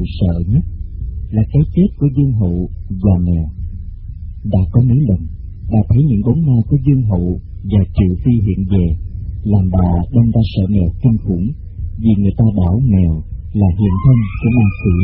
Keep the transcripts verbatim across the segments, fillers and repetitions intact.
sợ nhất là cái chết của Dương Hậu và mèo. Đã có mấy lần bà thấy những bóng ma của Dương Hậu và Triệu Phi hiện về, làm bà đâm ra sợ mèo kinh khủng, vì người ta bảo mèo là hiện thân của ma quỷ.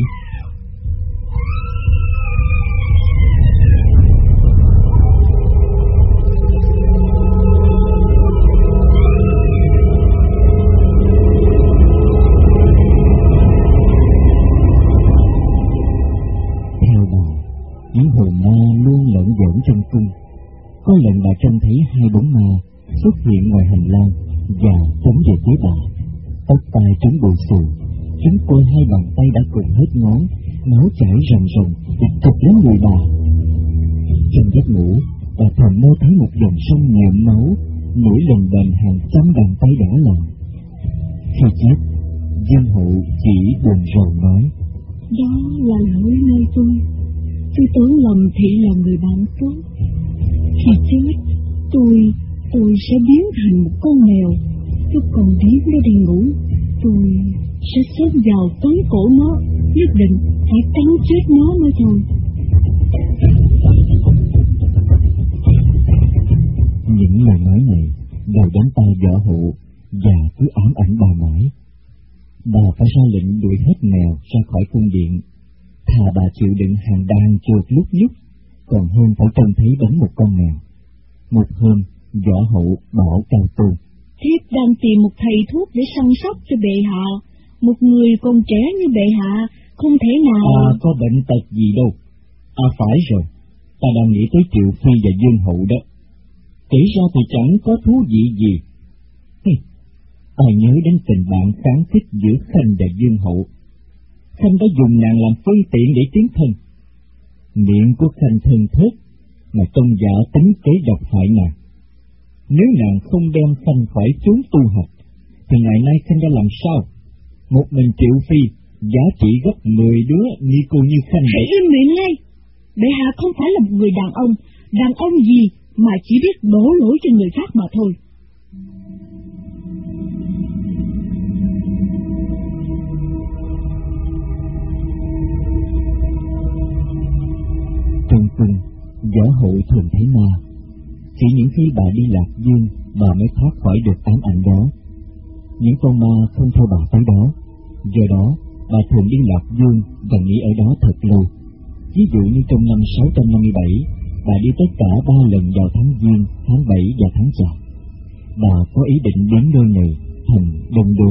Những hồn ma luôn lẫn giỡn trong cung. Có lần bà trông thấy hai bóng ma xuất hiện ngoài hành lang và chống về phía bà. Tóc tai chúng bù xù, chúng quơ hai bàn tay đã cùng hết ngón, máu chảy ròng ròng để trục lấy người bà. Trong giấc ngủ, bà thầm mơ thấy một dòng sông nhuộm máu nổi lần bền hàng trăm bàn tay đỏ lòm. Khi chết, Dương Hậu chỉ buồn rầu nói: đó là lỗi nơi tôi. Tôi tưởng lầm Thị là người bạn tốt. Khi chết, tôi, tôi sẽ biến thành một con mèo. Lúc còn điếc nó đi ngủ, tôi sẽ xếp vào tóm cổ nó, nhất định phải cắn chết nó mới thôi. Những lời nói này đều đến tai Võ Hậu và cứ ám ảnh bà mãi. Bà phải ra lệnh đuổi hết mèo ra khỏi cung điện. Thà bà chịu đựng hàng đàn chuột lúc nhúc, còn hơn phải trông thấy đánh một con mèo. Một hôm, Võ Hậu bảo Cao Tu: thiếp đang tìm một thầy thuốc để săn sóc cho bệ hạ. Một người còn trẻ như bệ hạ không thể nào... À, có bệnh tật gì đâu. À phải rồi, ta đang nghĩ tới Triệu Phi và Dương Hậu đó. Kể ra thì chẳng có thú vị gì. Hey, ta nhớ đến tình bạn kháng khích giữa Khanh và Dương Hậu. Khanh đã dùng nàng làm phương tiện để tiến thân. Miệng của Khanh thân thớt, mà trong dạ tính kế độc hại nàng. Nếu nàng không đem Khanh khỏi chốn tu học, thì ngày nay Khanh đã làm sao? Một mình Triệu Phi giá trị gấp mười đứa như cô như Khanh vậy. Im miệng ngay! Bệ hạ không phải là một người đàn ông. Đàn ông gì mà chỉ biết đổ lỗi cho người khác mà thôi. Trong cung, Võ Hậu thường thấy ma. Chỉ những khi bà đi lạc dương, bà mới thoát khỏi được ám ảnh đó. Những con ma không theo bà tới đó. Do đó, bà thường đi lạc dương và nghỉ ở đó thật lâu. Ví dụ như trong năm sáu trăm năm mươi bảy, bà đi tất cả ba lần vào tháng Giêng, tháng bảy và tháng Chạp. Bà có ý định biến nơi này thành Đông Đô.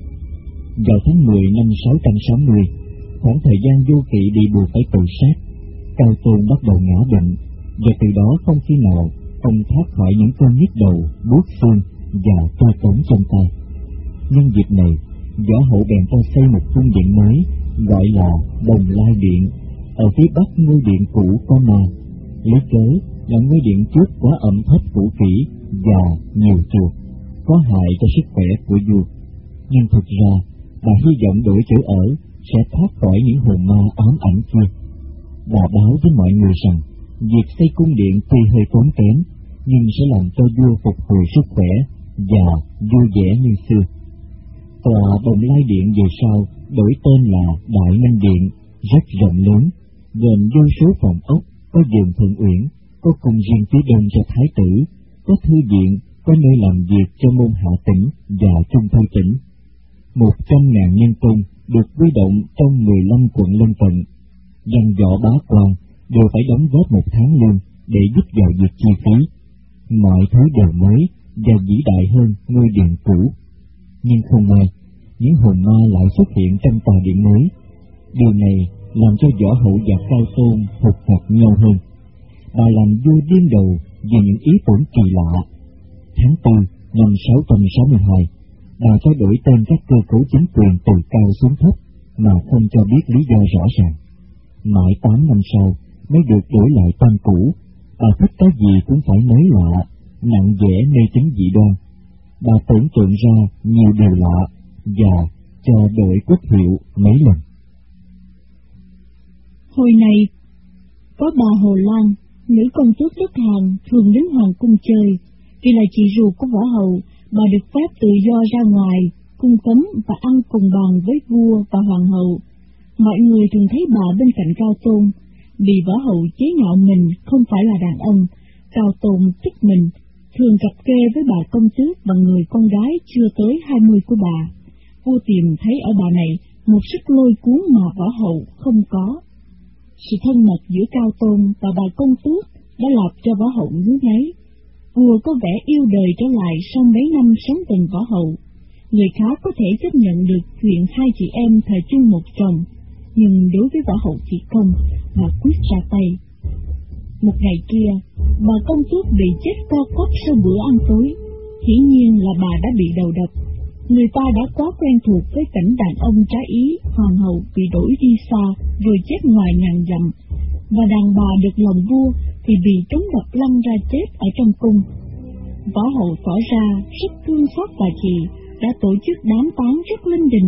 Vào tháng mười năm sáu trăm sáu mươi, khoảng thời gian vô kỵ bị buộc phải tự sát, Cao Tôn bắt đầu ngã bệnh, và từ đó không khi nào ông thoát khỏi những cơn nhức đầu, buốt xương và tê cống trong tay. Nhân dịp này, Võ Hậu bèn cho xây một cung điện mới gọi là Đồng Lai Điện, ở phía bắc ngôi điện cũ có ma. Lý cớ là ngôi điện trước quá ẩm thấp cũ kỹ và nhiều chuột, có hại cho sức khỏe của vua. Nhưng thực ra, bà hy vọng đổi chỗ ở sẽ thoát khỏi những hồn ma ám ảnh kia. Bà báo với mọi người rằng việc xây cung điện tuy hơi tốn kém, nhưng sẽ làm cho vua phục hồi sức khỏe và vui vẻ như xưa. Tòa Đồng Lai Điện về sau đổi tên là Đại Minh Điện, rất rộng lớn, gồm vô số phòng ốc, có giường thượng uyển, có cung riêng phía đông cho thái tử, có thư viện, có nơi làm việc cho môn hạ tỉnh và trung thư tỉnh. Một trăm ngàn nhân công được huy động trong mười lăm quận lân cận. Văn võ bá quan đều phải đóng góp một tháng lương để giúp vào việc chi phí. Mọi thứ đều mới và vĩ đại hơn ngôi điện cũ. Nhưng không may, những hồn ma lại xuất hiện trong tòa điện mới. Điều này làm cho Võ Hậu và Cao Tôn hụt hạt nhau hơn. Bà làm vua điên đầu vì những ý tưởng kỳ lạ. Tháng tư năm sáu trăm sáu mươi hai, bà cho đổi tên các cơ cấu chính quyền từ cao xuống thấp mà không cho biết lý do rõ ràng. Mãi tám năm sau mới được đổi lại tên cũ. Bà thích cái gì cũng phải mới lạ, nặng vẽ mê tín dị đoan. Bà tưởng tượng ra nhiều điều lạ và cho đổi quốc hiệu mấy lần. Hồi này, có bà Hồ Lan, nữ công tước đất Hàn thường đến hoàng cung chơi. Vì là chị ruột của Võ Hậu, bà được phép tự do ra ngoài, cung cấm và ăn cùng bàn với vua và hoàng hậu. Mọi người thường thấy bà bên cạnh Cao Tôn, vì Võ Hậu chế nhạo mình không phải là đàn ông. Cao Tôn tức mình, thường cặp kê với bà công tước và người con gái chưa tới hai mươi của bà. Vua tìm thấy ở bà này một sức lôi cuốn mà Võ Hậu không có. Sự thân mật giữa Cao Tôn và bà công tước đã làm cho Võ Hậu ngứa ngáy. Vua có vẻ yêu đời trở lại sau mấy năm sống gần Võ Hậu. Người khác có thể chấp nhận được chuyện hai chị em thờ chung một chồng, nhưng đối với Võ Hậu thì không, bà quyết ra tay. Một ngày kia, bà công tước bị chết co quắp sau bữa ăn tối. Hiển nhiên là bà đã bị đầu độc. Người ta đã quá quen thuộc với cảnh đàn ông trái ý, hoàng hậu bị đuổi đi xa rồi chết ngoài ngàn dặm, và đàn bà được lòng vua thì bị trống độc lăn ra chết ở trong cung. Võ Hậu tỏ ra rất thương xót bà chị, đã tổ chức đám táng rất linh đình.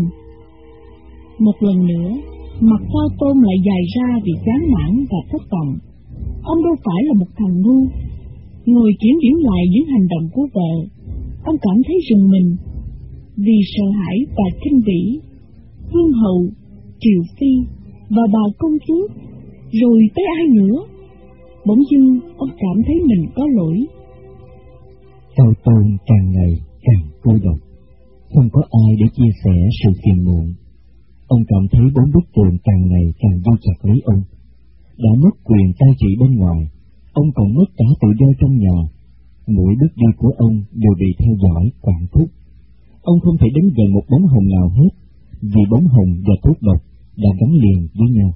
Một lần nữa, mặt Cao Tôn lại dài ra vì chán nản và thất vọng. Ông đâu phải là một thằng ngu. Ngồi kiểm điểm lại những hành động của vợ, ông cảm thấy rùng mình. Vì sợ hãi và kinh bỉ, Vương hậu, Triều Phi và bà công tước, rồi tới ai nữa? Bỗng dưng ông cảm thấy mình có lỗi. Cao Tôn càng ngày càng cô độc, không có ai để chia sẻ sự phiền muộn. Ông cảm thấy bốn bức tường càng ngày càng vô chặt lấy ông. Đã mất quyền cai trị bên ngoài, ông còn mất cả tự do trong nhà. Mỗi bước đi của ông đều bị theo dõi, quản thúc. Ông không thể đến gần một bóng hồng nào hết, vì bóng hồng và thuốc độc đã gắn liền với nhau.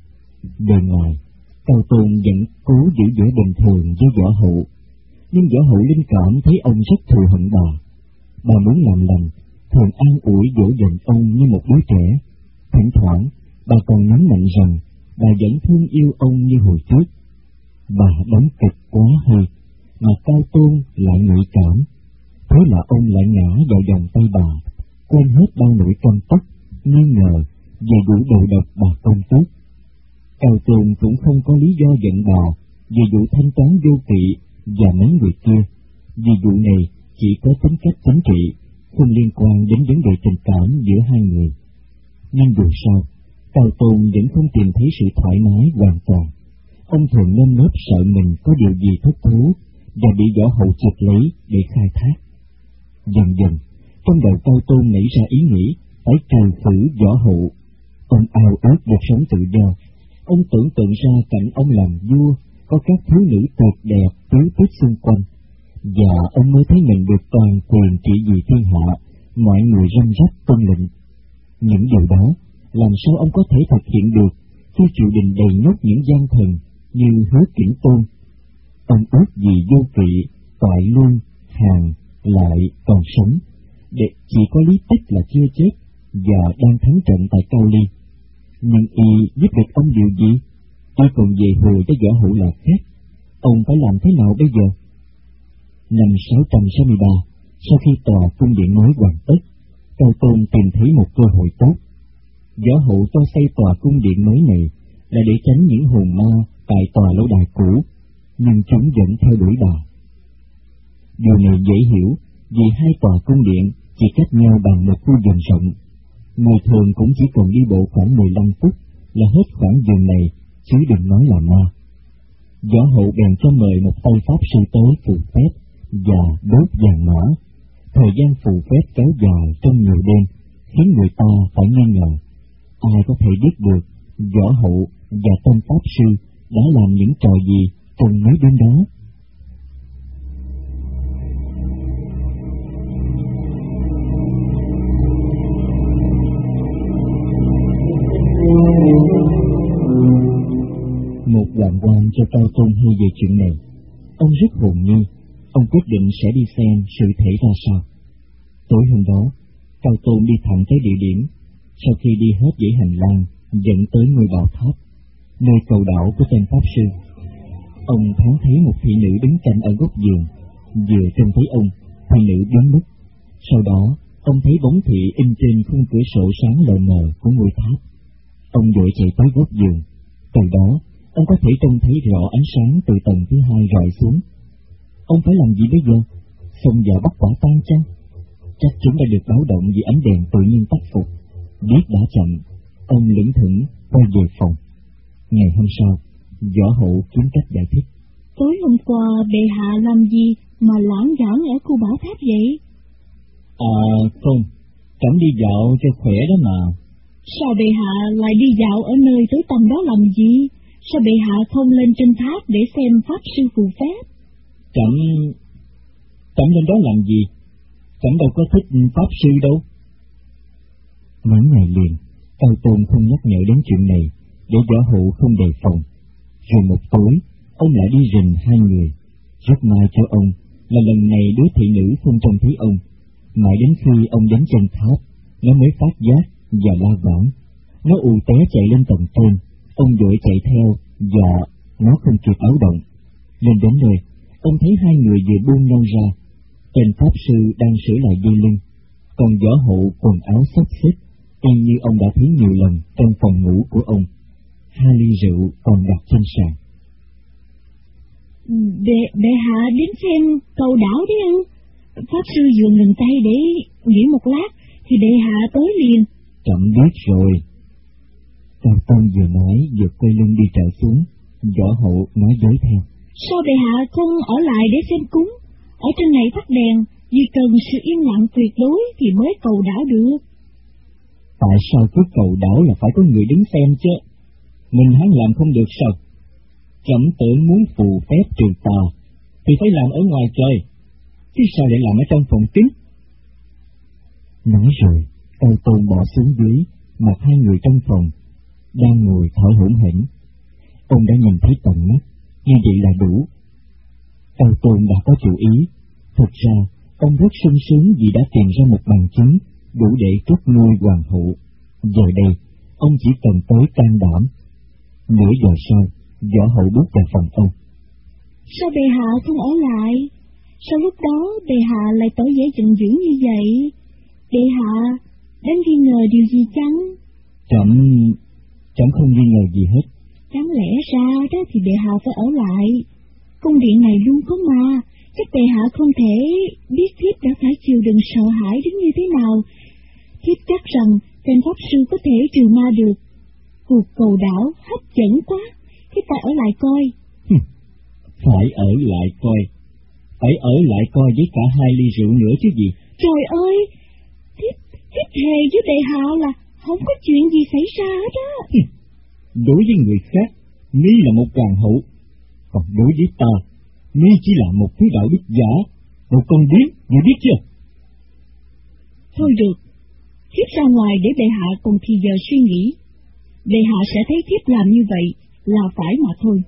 Bề ngoài, Cao Tôn vẫn cố giữ vẻ bình thường với Võ Hậu, nhưng Võ Hậu linh cảm thấy ông rất thù hận bà. Bà muốn làm lành, thường an ủi dỗ dành ông như một đứa trẻ. Thỉnh thoảng, bà còn nhấn mạnh rằng bà vẫn thương yêu ông như hồi trước. Bà đóng kịch quá hơi, mà Cao Tôn lại nhạy cảm. Thế là ông lại ngã vào vòng tay bà, quên hết bao nỗi căm tức, nghi ngờ về vụ đầu độc bà công tước. Cao Tôn cũng không có lý do giận bà về vụ thanh toán vô kỵ và mấy người kia, vì vụ này chỉ có tính cách chính trị, không liên quan đến vấn đề tình cảm giữa hai người. Nhưng dù sao, Cao Tôn vẫn không tìm thấy sự thoải mái hoàn toàn. Ông thường nơm nớp sợ mình có điều gì thất thú và bị Võ Hậu chụp lấy để khai thác. Dần dần, trong đầu Cao Tôn nảy ra ý nghĩ phải trừ khử Võ Hậu. Ông ao ước được sống tự do. Ông tưởng tượng ra cảnh ông làm vua, có các thiếu nữ tuyệt đẹp tứ tích xung quanh, và ông mới thấy mình được toàn quyền trị vì thiên hạ, mọi người răm rắp tuân lệnh. Những điều đó, làm sao ông có thể thực hiện được khi triều đình đầy nhốt những gian thần như Hứa Kỉnh Tôn? Ông ước gì vô kỵ, toại luân, hàng lại còn sống, để chỉ có Lý Tích là chưa chết và đang thắng trận tại Cao Ly. Nhưng y giúp được ông điều gì? Y còn về hồ cho Võ Hậu là khác. Ông phải làm thế nào bây giờ? Năm sáu trăm sáu mươi ba, sau khi tòa cung điện mới hoàn tất, Cao Tôn tìm thấy một cơ hội tốt. Võ Hậu cho xây tòa cung điện mới này là để tránh những hồn ma tại tòa lâu đài cũ, nhưng chúng vẫn theo đuổi bà. Điều này dễ hiểu, vì hai tòa cung điện chỉ cách nhau bằng một khu vườn rộng. Người thường cũng chỉ cần đi bộ khoảng mười lăm phút là hết khoảng vườn này, chứ đừng nói là ma. Võ Hậu bèn cho mời một tay pháp sư tới phù phép và đốt vàng mã. Thời gian phù phép kéo dài trong nhiều đêm, khiến người ta phải nghi ngờ. Ai có thể biết được Võ Hậu và tên pháp sư đã làm những trò gì trong mấy đêm đó? Một đoạn quan cho Cao Tôn hay về chuyện này. Ông rất hồn nhiên. Ông quyết định sẽ đi xem sự thể ra sao. Tối hôm đó, Cao Tôn đi thẳng tới địa điểm. Sau khi đi hết dãy hành lang dẫn tới ngôi bảo tháp, nơi cầu đảo của tên pháp sư, ông thoáng thấy một thị nữ đứng cạnh ở góc giường. Vừa trông thấy ông, thị nữ biến mất. Sau đó, ông thấy bóng thị in trên khung cửa sổ sáng lờ mờ của ngôi tháp. Ông vội chạy tới góc giường. Từ đó, ông có thể trông thấy rõ ánh sáng từ tầng thứ hai rọi xuống. Ông phải làm gì bây giờ? Xông vào bắt quả tang chăng? Chắc chúng đã được báo động vì ánh đèn tự nhiên tắt phục. Biết đã chậm, Ông lững thững quay về phòng. Ngày hôm sau, Võ Hậu kiếm cách giải thích. Tối hôm qua bệ hạ làm gì mà lãng giảng ở khu bảo tháp vậy? À không, trẫm đi dạo cho khỏe đó mà. Sao bệ hạ lại đi dạo ở nơi tối tăm đó làm gì? Sao bệ hạ không lên trên tháp để xem pháp sư phù phép? Trẫm... trẫm lên đó làm gì? Trẫm đâu có thích pháp sư đâu. Mấy ngày liền, Cao Tôn không nhắc nhở đến chuyện này, để Võ Hậu không đề phòng. Rồi một tối, ông lại đi rình hai người. Rất may cho ông là lần này đứa thị nữ không trông thấy ông. Mãi đến khi ông đến chân tháp, nó mới phát giác và la vãng. Nó ù té chạy lên tầng trên. Ông vội chạy theo và nó không kịp báo động. Lên đến nơi, ông thấy hai người vừa buông nhau ra. Tên pháp sư đang sửa lại dây lưng, còn Võ Hậu quần áo xốc xếch, y như ông đã thấy nhiều lần trong phòng ngủ của ông. Hai ly rượu còn đặt trên sàn. Bệ, bệ hạ đến xem cầu đảo đấy ư? Pháp sư vừa ngừng tay để nghỉ một lát, thì bệ hạ tới liền. Trẫm biết rồi. Cao Tôn vừa nói vừa quay lưng đi trở xuống. Võ Hậu nói dối theo. Sao bệ hạ không ở lại để xem cúng? Ở trên này tắt đèn, vì cần sự yên lặng tuyệt đối thì mới cầu đảo được. Tại sao cứ cầu đảo là phải có người đứng xem chứ? Mình hắn làm không được sao? Trẫm tưởng muốn phù phép trừ tà thì phải làm ở ngoài trời, chứ sao lại làm ở trong phòng kín? Nói rồi, Cao Tôn bỏ xuống dưới, mặc hai người trong phòng đang ngồi thở hổn hển. Ông đã nhìn thấy tận mắt, như vậy là đủ. Cao Tôn đã có chủ ý. Thực ra, ông rất sung sướng vì đã tìm ra một bằng chứng đủ để cất nuôi hoàng hậu. Giờ đây, ông chỉ cần tới can đảm. Nửa giờ sau, Võ Hậu bước vào phòng ông. Sao bệ hạ không ở lại? Sao lúc đó bệ hạ lại tỏ vẻ giận dữ như vậy? Bệ hạ đang nghi ngờ điều gì chăng? Trẫm, trẫm không nghi ngờ gì hết. Đáng lẽ ra đó thì bệ hạ phải ở lại. Cung điện này luôn có ma, chắc bệ hạ không thể biết thiếp đã phải chịu đựng sợ hãi đến như thế nào. Thiếp chắc rằng tên pháp sư có thể trừ ma được. Cuộc cầu đảo hấp dẫn quá, thiếp phải ở lại coi. Phải ở lại coi, phải ở lại coi với cả hai ly rượu nữa chứ gì. Trời ơi, thiếp, thiếp thề với bệ hạ là không có chuyện gì xảy ra hết á. Đối với người khác, mi là một hoàng hậu, còn đối với ta, mi chỉ là một thứ đạo đức giả, một con điếc, người biết chưa? Thôi được, thiếp ra ngoài để bệ hạ còn thì giờ suy nghĩ. Bệ hạ sẽ thấy thiếp làm như vậy là phải mà thôi.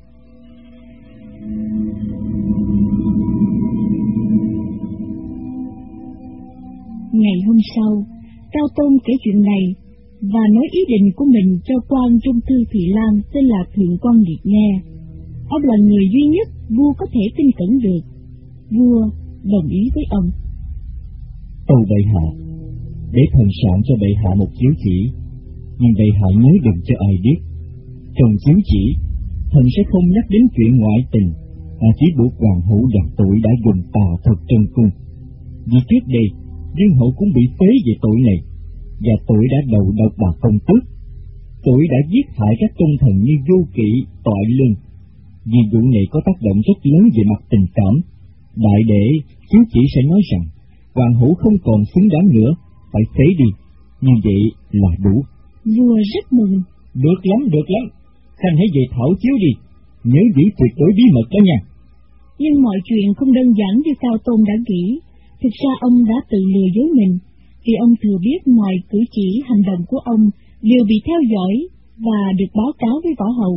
Ngày hôm sau, Cao Tôn kể chuyện này và nói ý định của mình cho quan trung thư Thị Lan tên là Thượng quan Liệt nghe. Ông là người duy nhất vua có thể tin cẩn được. Vua đồng ý với ông. Tâu bệ hạ, để thần soạn cho bệ hạ một chiếu chỉ, nhưng bệ hạ nhớ đừng cho ai biết. Trong chiếu chỉ, thần sẽ không nhắc đến chuyện ngoại tình, mà chỉ buộc hoàng hậu dằn tội đã dùng tà thuật trần cung. Vì trước đây, Dương hậu cũng bị phế về tội này, và tội đã đầu độc bà công tước. Tội đã giết hại các công thần như Vô Kỵ, Toại Lương. Vì vụ này có tác động rất lớn về mặt tình cảm. Đại để chiếu chỉ sẽ nói rằng hoàng hậu không còn xứng đáng nữa, phải phế đi. Như vậy là đủ. Vua rất mừng. Được lắm, được lắm. Khanh hãy về thảo chiếu đi, nhớ giữ tuyệt đối bí mật đó nha. Nhưng mọi chuyện không đơn giản như Cao Tôn đã nghĩ. Thực ra ông đã tự lừa dối mình, vì ông thừa biết mọi cử chỉ hành động của ông đều bị theo dõi và được báo cáo với Võ Hậu.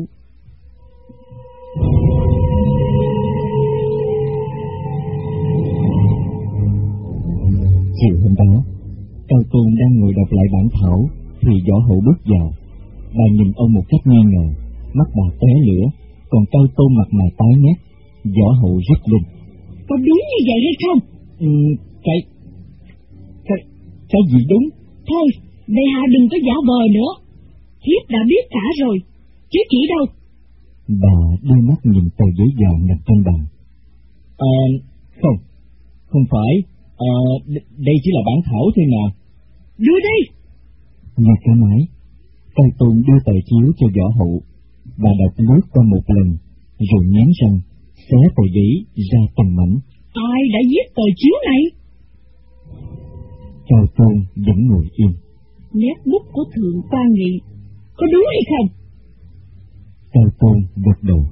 Chiều hôm đó, Cao Tôn đang ngồi đọc lại bản thảo thì Võ Hậu bước vào. Bà nhìn ông một cách nghi ngờ, mắt bà tóe lửa, còn Cao Tôn mặt mày tái nhét. Võ Hậu rít lên. Có đúng như vậy hay không? Ừ, cái, cái, cái gì đúng? Thôi, bệ hạ đừng có giả vờ nữa. Thiếp đã biết cả rồi, chứ chỉ đâu. Bà đưa mắt nhìn tờ giấy vàng nằm trên bàn. À, không, không phải, à, d- đây chỉ là bản thảo thôi mà. Đưa đây. Nghe cái máy, Cao Tôn đưa tờ chiếu cho Võ Hậu, và đọc lướt qua một lần, rồi nghiến răng, xé tờ giấy ra từng mảnh. Ai đã viết tờ chiếu này? Cao Tôn vẫn ngồi im. Nét bút của Thượng Quan Nghị có đúng hay không? Cao Tôn gật đầu.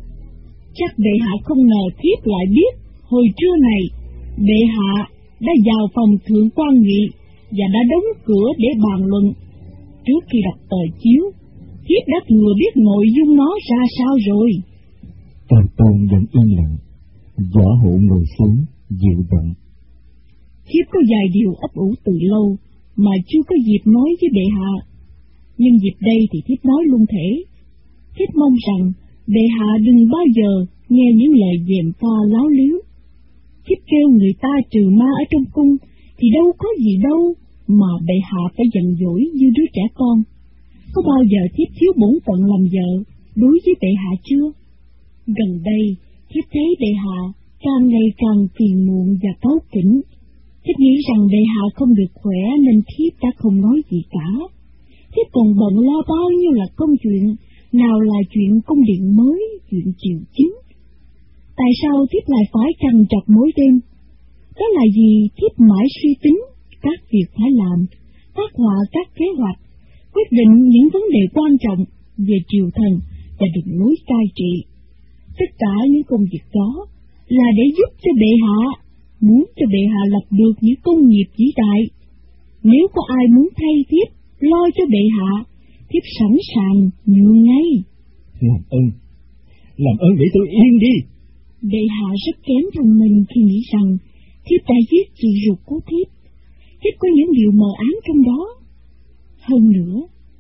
Chắc bệ hạ không ngờ thiếp lại biết hồi trưa này bệ hạ đã vào phòng Thượng Quan Nghị và đã đóng cửa để bàn luận. Trước khi đọc tờ chiếu, thiếp đã thừa biết nội dung nó ra sao rồi. Cao Tôn vẫn im lặng. Võ Hậu ngồi xuống dịu giọng. Thiếp có vài điều ấp ủ từ lâu mà chưa có dịp nói với bệ hạ, nhưng dịp đây thì thiếp nói luôn thể. Thiếp mong rằng bệ hạ đừng bao giờ nghe những lời gièm pha láo liếu. Thiếp kêu người ta trừ ma ở trong cung thì đâu có gì đâu mà bệ hạ phải giận dỗi như đứa trẻ con. Có bao giờ thiếp thiếu bổn phận làm vợ đối với bệ hạ chưa? Gần đây thiếp thấy bệ hạ càng ngày càng phiền muộn và cáu kỉnh. Thiếp nghĩ rằng bệ hạ không được khỏe nên thiếp đã không nói gì cả. Thiếp còn bận lo bao nhiêu là công chuyện, nào là chuyện cung điện mới, chuyện triều chính. Tại sao thiếp lại phải trằn trọc mỗi đêm? Đó là vì thiếp mãi suy tính các việc phải làm, phát họa các kế hoạch, quyết định những vấn đề quan trọng về triều thần và đường lối cai trị. Tất cả những công việc đó là để giúp cho bệ hạ, muốn cho bệ hạ lập được những công nghiệp vĩ đại. Nếu có ai muốn thay thiếp lo cho bệ hạ, thiếp sẵn sàng nhường ngay. Làm ơn, làm ơn để tôi yên đi. Bệ hạ rất kém thông minh khi nghĩ rằng thiếp đã giết chị ruột của thiếp. Thiếp có những điều mờ ám trong đó. Hơn nữa,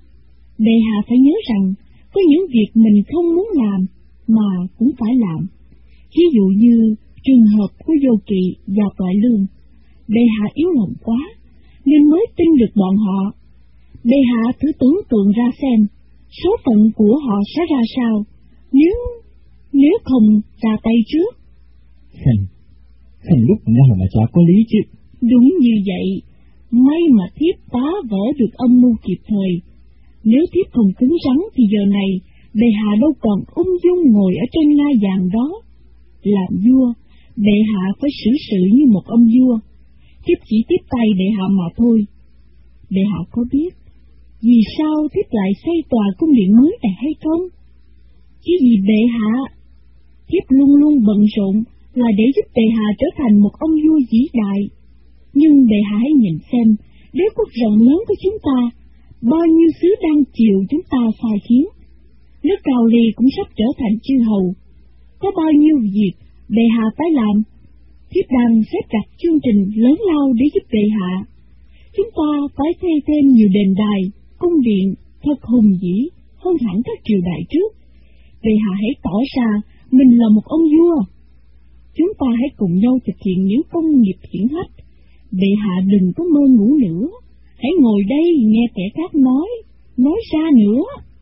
bệ hạ phải nhớ rằng có những việc mình không muốn làm mà cũng phải làm. Ví dụ như trường hợp của Vô Kỵ và Toại Lương, bệ hạ yếu lòng quá nên mới tin được bọn họ. Bệ hạ thử tưởng tượng ra xem số phận của họ sẽ ra sao nếu nếu không ra tay trước. Khanh, Khanh lúc nào mà chả có lý chứ. Đúng như vậy, may mà thiếp phá vỡ được âm mưu kịp thời. Nếu thiếp không cứng rắn thì giờ này bệ hạ đâu còn ung dung ngồi ở trên ngai vàng đó. Làm vua, bệ hạ phải xử sự như một ông vua. Thiếp chỉ tiếp tay bệ hạ mà thôi. Bệ hạ có biết vì sao thiếp lại xây tòa cung điện mới này hay không? Chỉ vì bệ hạ, thiếp luôn luôn bận rộn là để giúp bệ hạ trở thành một ông vua vĩ đại. Nhưng bệ hạ hãy nhìn xem, đế quốc rộng lớn của chúng ta, bao nhiêu xứ đang chiều chúng ta sai khiến. Nước Cao Ly cũng sắp trở thành chư hầu. Có bao nhiêu việc bệ hạ phải làm. Thiếp đang xếp đặt chương trình lớn lao để giúp bệ hạ. Chúng ta phải xây thêm nhiều đền đài, cung điện thật hùng vĩ hơn hẳn các triều đại trước. Bệ hạ hãy tỏ ra mình là một ông vua. Chúng ta hãy cùng nhau thực hiện những công nghiệp hiển hách. Bệ hạ đừng có mơ ngủ nữa. Hãy ngồi đây nghe kẻ khác nói, nói ra nữa.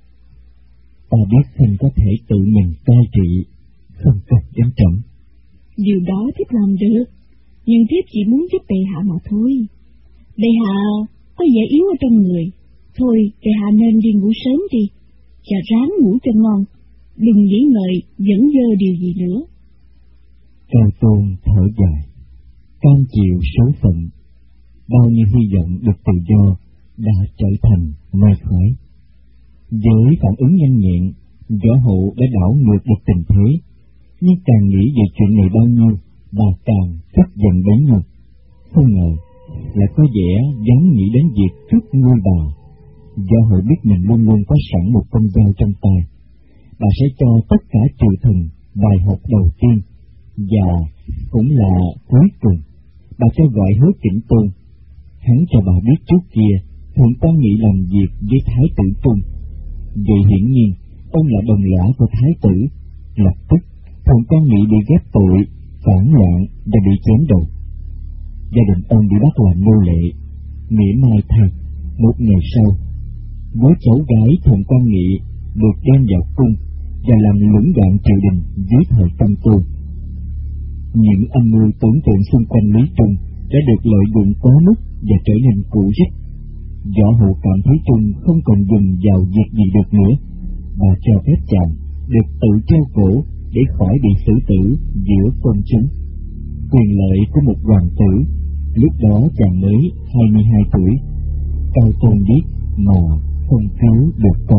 Ta biết Khanh có thể tự mình cai trị, không cần đến trẫm. Điều đó thiếp làm được, nhưng thiếp chỉ muốn giúp bệ hạ mà thôi. Bệ hạ có vẻ yếu ở trong người, thôi bệ hạ nên đi ngủ sớm đi, và ráng ngủ cho ngon, đừng nghĩ ngợi dẫn dơ điều gì nữa. Cao Tôn thở dài, cam chịu số phận, bao nhiêu hy vọng được tự do đã trở thành mây khói. Với phản ứng nhanh nhẹn, Võ Hậu đã đảo ngược được tình thế, nhưng càng nghĩ về chuyện này bao nhiêu, bà càng rất giận bấy nhiêu. Không ngờ lại có vẻ dám nghĩ đến việc trước ngôi bà. Võ Hậu biết mình luôn luôn có sẵn một con dao trong tay. Bà sẽ cho tất cả triều thần bài học đầu tiên, và cũng là cuối cùng, bà cho gọi Hứa Chỉnh Tôn. Hắn cho bà biết trước kia Thượng Quan Nghị làm việc với Thái tử Trung. Vậy hiển nhiên ông là đồng lõa của Thái tử. Lập tức Thượng Quan Nghị bị ghép tội phản loạn và bị chém đầu. Gia đình ông bị bắt làm nô lệ. Mỉa mai thay, một ngày sau, với cháu gái Thượng Quan Nghị được đem vào cung và làm lũng đoạn triều đình dưới thời Tâm Tôn. Những âm mưu tưởng tượng xung quanh Lý Trung đã được lợi dụng quá mức và trở nên cũ rích. Võ Hậu cảm thấy Trung không còn dùng vào việc gì được nữa, bà cho phép chàng được tự treo cổ để khỏi bị xử tử giữa công chúng. Quyền lợi của một hoàng tử. Lúc đó chàng mới hai mươi hai tuổi. Cao Tôn biết mà không cứu được con.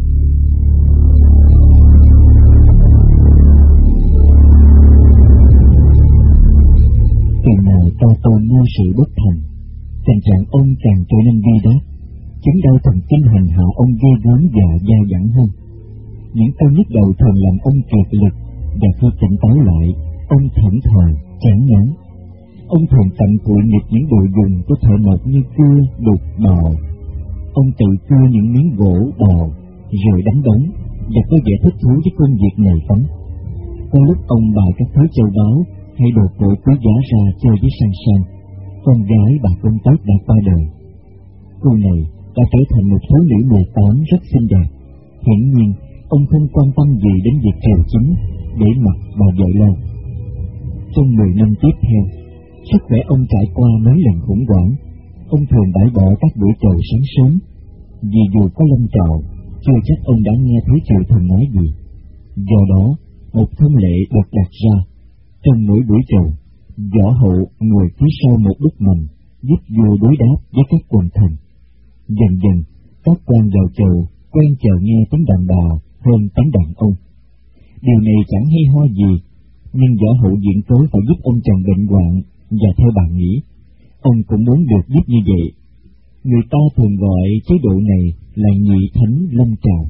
Từ nào Cao Tôn ngô sự bất thành, tình trạng ông càng trở nên bi đát. Chứng đau thần kinh hành hạ ông ghê gớm và dai dẳng hơn. Những cơn nhức đầu thường làm ông kiệt lực, và khi tỉnh táo lại, ông thẫn thờ, chán ngán. Ông thường tận cụi nghịch những đồ dùng có thể mộc như cưa, đục, bò. Ông tự cưa những miếng gỗ, bò, rồi đánh đống, và có vẻ thích thú với công việc này phóng. Có lúc ông bày các thứ châu báu hay đồ cổ quý giá ra chơi với Sang Sang, con gái bà công tước đã qua đời. Cô này đã trở thành một thiếu nữ mười tám rất xinh đẹp. Hiển nhiên, ông không quan tâm gì đến việc triều chính, để mặc bà vợ lo. Trong mười năm tiếp theo, sức khỏe ông trải qua mấy lần khủng hoảng. Ông thường bãi bỏ các buổi chầu sáng sớm, vì dù có lâm trào, chưa chắc ông đã nghe thấy triều thần nói gì. Do đó, một thông lệ được đặt ra. Trong mỗi buổi chầu, Võ Hậu ngồi phía sau một bức mành, giúp vua đối đáp với các quần thần. Dần dần, các quan vào chầu quen chờ nghe tiếng đàn bà hơn tiếng đàn ông. Điều này chẳng hay ho gì, nhưng Võ Hậu diện cớ phải giúp ông chồng bệnh hoạn, và theo bà nghĩ, ông cũng muốn được giúp như vậy. Người ta thường gọi chế độ này là nhị thánh lâm trào.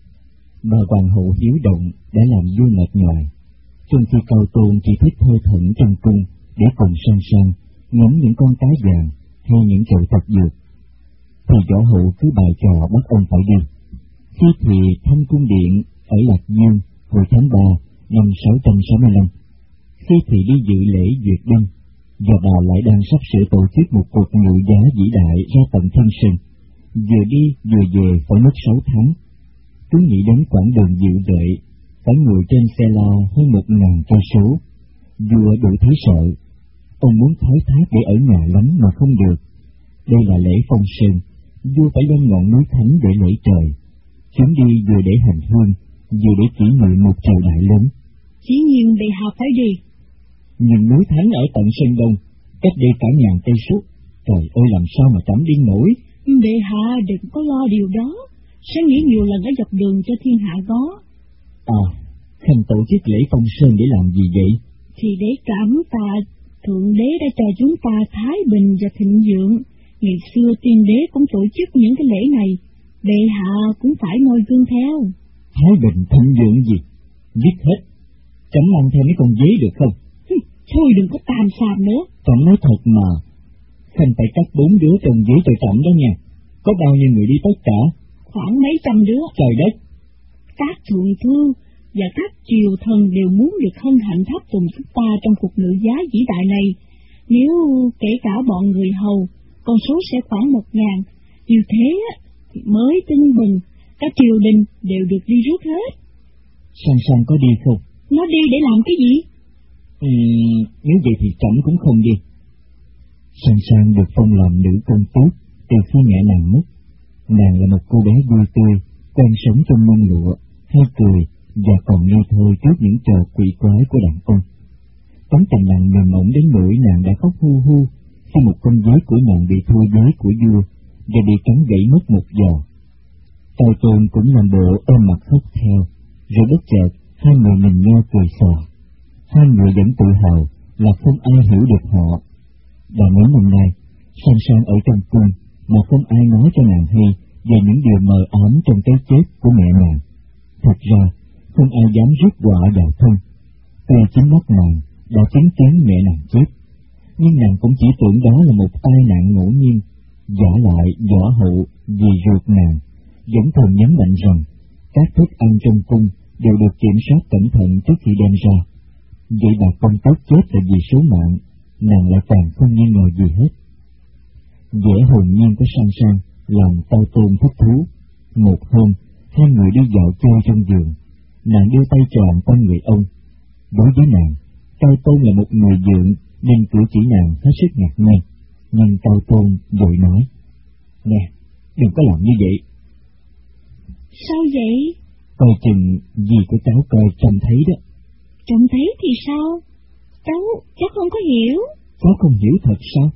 Bà hoàng hậu hiếu động đã làm vua mệt nhòi, trong khi Cao Tôn chỉ thích thơ thẩn trong cung để cùng Sang Sang ngắm những con cá vàng hay những chậu thật dược, thì Võ Hậu cứ bài trò bắt ông phải đi. Khi thì thăm cung điện ở Lạc Dương hồi tháng ba năm sáu trăm sáu mươi lăm, khi thì đi dự lễ duyệt binh, và bà lại đang sắp sửa tổ chức một cuộc ngự giá vĩ đại ra tận Thiên Sơn. Vừa đi vừa về phải mất sáu tháng. Cứ nghĩ đến quãng đường dịu dợi, phải ngồi trên xe la hơn một ngàn cây số. Vua đủ thấy sợ. Ông muốn thoái thác để ở nhà lắm mà không được. Đây là lễ phong sơn, vua phải lên ngọn núi thánh để lễ trời. Chuyến đi vừa để hành hương, vừa để kỷ niệm một triều đại lớn. Dĩ nhiên bệ hạ phải đi. Nhưng núi thánh ở tận Sơn Đông, cách đây cả ngàn cây số. Trời ơi, làm sao mà chẳng điên nổi. Bệ hạ đừng có lo điều đó, sẽ nghĩ nhiều lần ở dọc đường cho thiên hạ có. À, Khanh tổ chức lễ phong sơn để làm gì vậy? Thì để cảm tạ Thượng Đế đã cho chúng ta thái bình và thịnh vượng. Ngày xưa tiên đế cũng tổ chức những cái lễ này, bệ hạ cũng phải noi gương theo. Thái bình thịnh vượng gì? Giết hết. Chẳng mang theo mấy con dế được không? Thôi đừng có tàm xàm nữa. Trọng nói thật mà. Khanh phải cắt bốn đứa trong dế cho Trọng đó nha. Có bao nhiêu người đi tất cả? Khoảng mấy trăm đứa. Trời đất. Các thượng thư và các triều thần đều muốn được hân hạnh tháp tùng chúng ta trong cuộc ngự giá vĩ đại này. Nếu kể cả bọn người hầu, con số sẽ khoảng một ngàn. Như thế thì mới tưng bừng, các triều đình đều được đi rước hết. Sang Sang có đi không? Nó đi để làm cái gì? Ừ, nếu vậy thì Trọng cũng không đi. Sang Sang được phong làm nữ công tước từ khi mẹ nàng mất. Nàng là một cô bé vui tươi, quen sống trong mông lụa, hay cười và còn ngây thơ trước những trò quỷ quái của đàn ông. Tấm tình nàng mềm mỏng đến nỗi nàng đã khóc hu hu khi một con dế của nàng bị thua giới của vua và bị cắn gãy mất một giò. Cao Tôn cũng làm bộ ôm mặt khóc theo, rồi bất chợt hai người nhìn nhau cười xòa. Hai người vẫn tự hào là không ai hiểu được họ. Và mấy năm nay, Sang Sang ở trong cung mà không ai nói cho nàng hay về những điều mờ ám trong cái chết của mẹ nàng. Thật ra, không ai dám rước họa vào thân. Tuy chính mắt nàng đã chứng kiến mẹ nàng chết, nhưng nàng cũng chỉ tưởng đó là một tai nạn ngẫu nhiên. Giả lại Võ Hậu vì ruột nàng vẫn thường nhấn mạnh rằng các thức ăn trong cung đều được kiểm soát cẩn thận trước khi đem ra. Vậy bà công tước chết là vì số mạng, nàng lại càng không nghi ngờ gì hết. Vẻ hồn nhiên của Sang Sang làm Cao Tôn thích thú. Một hôm, hai người đi dạo chơi trong vườn, nàng đưa tay tròn con người ông. Đối với nàng, Cao Tôn là một người dượng nên cử chỉ nàng hết sức ngạc nhiên. Nhưng Cao Tôn vội nói: "Nè, đừng có làm như vậy. Sao vậy? Coi chừng gì của cháu coi trông thấy đó. Trông thấy thì sao? Cháu, cháu không có hiểu. Cháu không hiểu thật sao?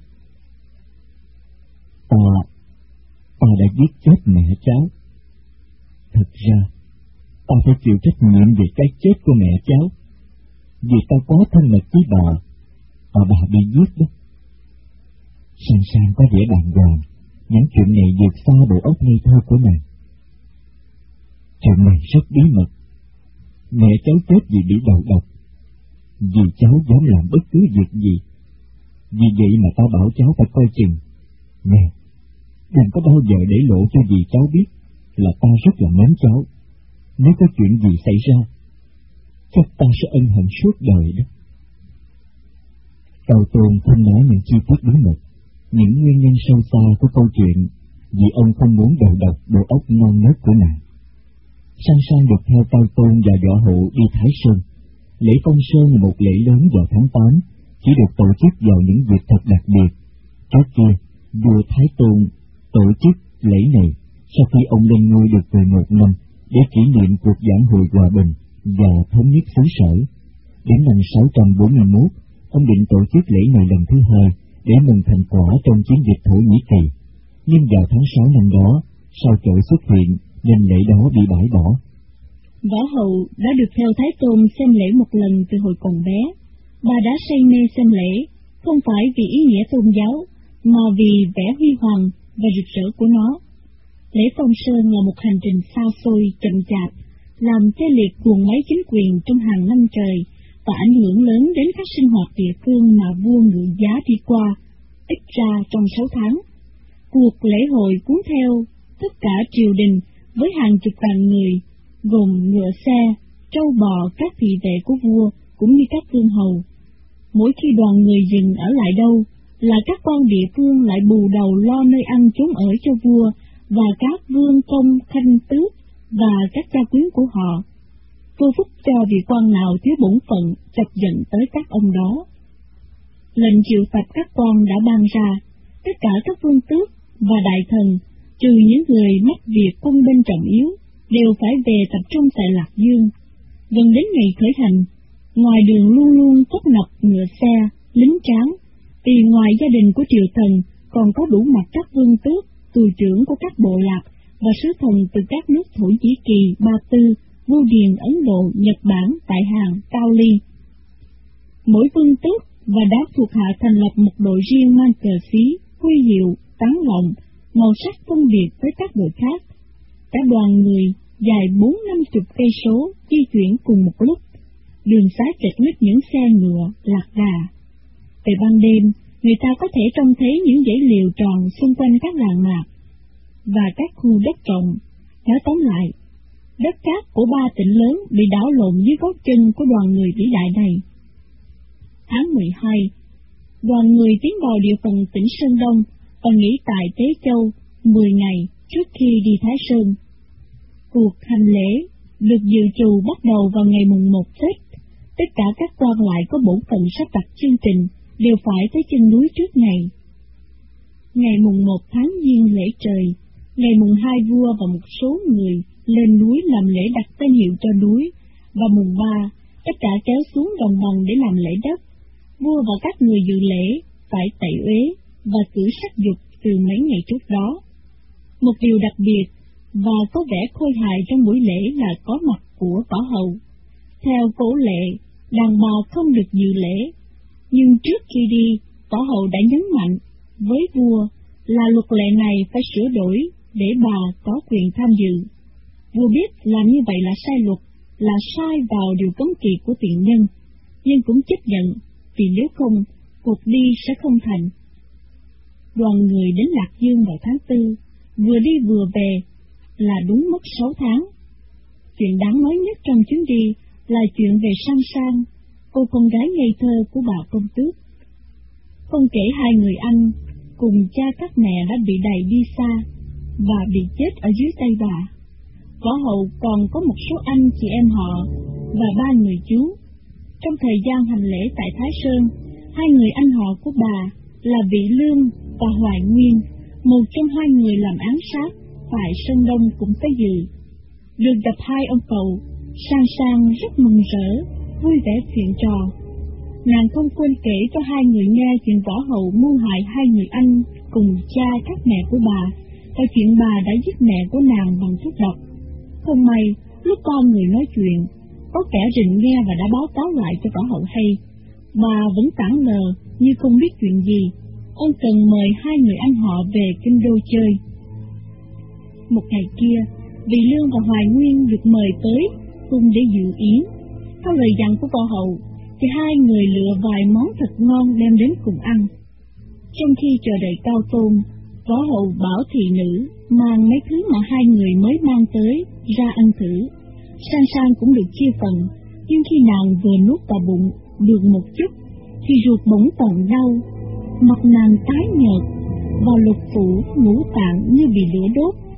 Ta, ta đã giết chết mẹ cháu. Thật ra, ta phải chịu trách nhiệm về cái chết của mẹ cháu. Vì ta có thân mật với bà, mà bà bị giết đó. Sang Sang có vẻ bàng hoàng, những chuyện này vượt xa bộ óc ngây thơ của nàng. Chuyện này rất bí mật. Mẹ cháu chết vì bị đầu độc. Vì cháu dám làm bất cứ việc gì. Vì vậy mà ta bảo cháu phải coi chừng. Nè, đừng có bao giờ để lộ cho dì cháu biết là ta rất là mến cháu. Nếu có chuyện gì xảy ra, chắc ta sẽ ân hận suốt đời đó. Cao Tôn không nói những chi tiết bí mật, những nguyên nhân sâu xa của câu chuyện, vì ông không muốn đầu độc bộ óc non nớt của nàng. Sang Sang được theo Cao Tôn và Võ Hậu đi Thái Sơn. Lễ Phong Sơn là một lễ lớn vào tháng tám, chỉ được tổ chức vào những dịp thật đặc biệt. Trước kia, vua Thái Tôn tổ chức lễ này sau khi ông lên ngôi được mười một năm để kỷ niệm cuộc giảng hội hòa bình và thống nhất xứ sở. Đến năm sáu trăm bốn mươi mốt, ông định tổ chức lễ này lần thứ hai để mừng thành quả trong chiến dịch Thổ Nhĩ Kỳ. Nhưng vào tháng sáu năm đó, sao chổi xuất hiện nên lễ đó bị bãi bỏ. Võ Hậu đã được theo Thái Tôn xem lễ một lần từ hồi còn bé. Bà đã say mê xem lễ, không phải vì ý nghĩa tôn giáo, mà vì vẻ huy hoàng và rực rỡ của nó. Lễ Phong Sơn là một hành trình xa xôi, chậm chạp, làm tê liệt guồng máy chính quyền trong hàng năm trời và ảnh hưởng lớn đến các sinh hoạt địa phương mà vua ngự giá đi qua, ít ra trong sáu tháng. Cuộc lễ hội cuốn theo tất cả triều đình với hàng chục vạn người, gồm ngựa xe, trâu bò, các thị vệ của vua cũng như các vương hầu. Mỗi khi đoàn người dừng ở lại đâu, là các quan địa phương lại bù đầu lo nơi ăn chốn ở cho vua và các vương công khanh tước và các gia quyến của họ. Vua phúc cho vị quan nào thiếu bổn phận chọc giận tới các ông đó. Lệnh triệu tập các quan đã ban ra, tất cả các vương tước và đại thần, trừ những người mắc việc quân binh trọng yếu, đều phải về tập trung tại Lạc Dương. Gần đến ngày khởi hành, ngoài đường luôn luôn tấp nập ngựa xe, lính tráng, vì ngoài gia đình của triều thần còn có đủ mặt các vương tước, tù trưởng của các bộ lạc và sứ thần từ các nước Thổ Nhĩ Kỳ, Ba Tư, Vu Điền, Ấn Độ, Nhật Bản, Đại Hàn, Cao Ly. Mỗi vương tước và đám thuộc hạ thành lập một đội riêng mang cờ xí, huy hiệu, tán lộng, màu sắc phân biệt với các đội khác. Cả đoàn người dài bốn năm chục cây số di chuyển cùng một lúc, đường xá chật ních những xe ngựa, lạc đà. Về ban đêm, người ta có thể trông thấy những dãy liều tròn xung quanh các làng mạc và các khu đất trồng. Nói tóm lại, đất cát của ba tỉnh lớn bị đảo lộn dưới gót chân của đoàn người vĩ đại này. Tháng mười hai, đoàn người tiến vào địa phận tỉnh Sơn Đông và nghỉ tại Tế Châu mười ngày trước khi đi Thái Sơn. Cuộc hành lễ được dự trù bắt đầu vào ngày mùng một Tết. Tất cả các quan lại có bổn phận sắp đặt chương trình đều phải tới chân núi trước ngày. Ngày mùng một tháng Giêng lễ trời, ngày mùng hai vua và một số người lên núi làm lễ đặt tên hiệu cho núi, và mùng ba tất cả kéo xuống đồng bằng để làm lễ đất. Vua và các người dự lễ phải tẩy uế và cử sắc dục từ mấy ngày trước đó. Một điều đặc biệt và có vẻ khôi hài trong buổi lễ là có mặt của Võ Hậu. Theo cổ lệ, đàn bà không được dự lễ, nhưng trước khi đi, Võ Hậu đã nhấn mạnh với vua là luật lệ này phải sửa đổi để bà có quyền tham dự. Vua biết làm như vậy là sai luật, là sai vào điều cấm kỵ của tiện nhân, nhưng cũng chấp nhận, vì nếu không, cuộc đi sẽ không thành. Đoàn người đến Lạc Dương vào tháng tư, vừa đi vừa về, là đúng mất sáu tháng. Chuyện đáng nói nhất trong chuyến đi là chuyện về Sang Sang, cô con gái ngây thơ của bà công tước. Không kể hai người anh cùng cha các mẹ đã bị đày đi xa và bị chết ở dưới tay bà, Võ Hậu còn có một số anh chị em họ và ba người chú. Trong thời gian hành lễ tại Thái Sơn, hai người anh họ của bà là Vị Lương và Hoài Nguyên một trong hai người làm án sát tại Sơn Đông cũng tới dự. Được gặp hai ông cậu, Sang Sang rất mừng rỡ, vui vẻ chuyện trò. Nàng không quên kể cho hai người nghe chuyện võ hậu mưu hại hai người anh cùng cha các mẹ của bà, và chuyện bà đã giết mẹ của nàng bằng thuốc độc. Không may, lúc ba người nói chuyện, có kẻ rình nghe và đã báo cáo lại cho võ hậu hay. Bà vẫn tảng lờ như không biết chuyện gì. Ông cần mời hai người anh họ về kinh đô chơi. Một ngày kia, Vị Lương và Hoài Nguyên được mời tới cùng để dự yến. Theo lời dặn của võ hậu, thì hai người lựa vài món thật ngon đem đến cùng ăn. Trong khi chờ đợi Cao Tôn, võ hậu bảo thị nữ mang mấy thứ mà hai người mới mang tới ra ăn thử. Sang Sang cũng được chia phần, nhưng khi nàng vừa nuốt vào bụng được một chút, thì ruột bỗng còn đau, mặt nàng tái nhợt và lục phủ ngũ tạng như bị lửa đốt.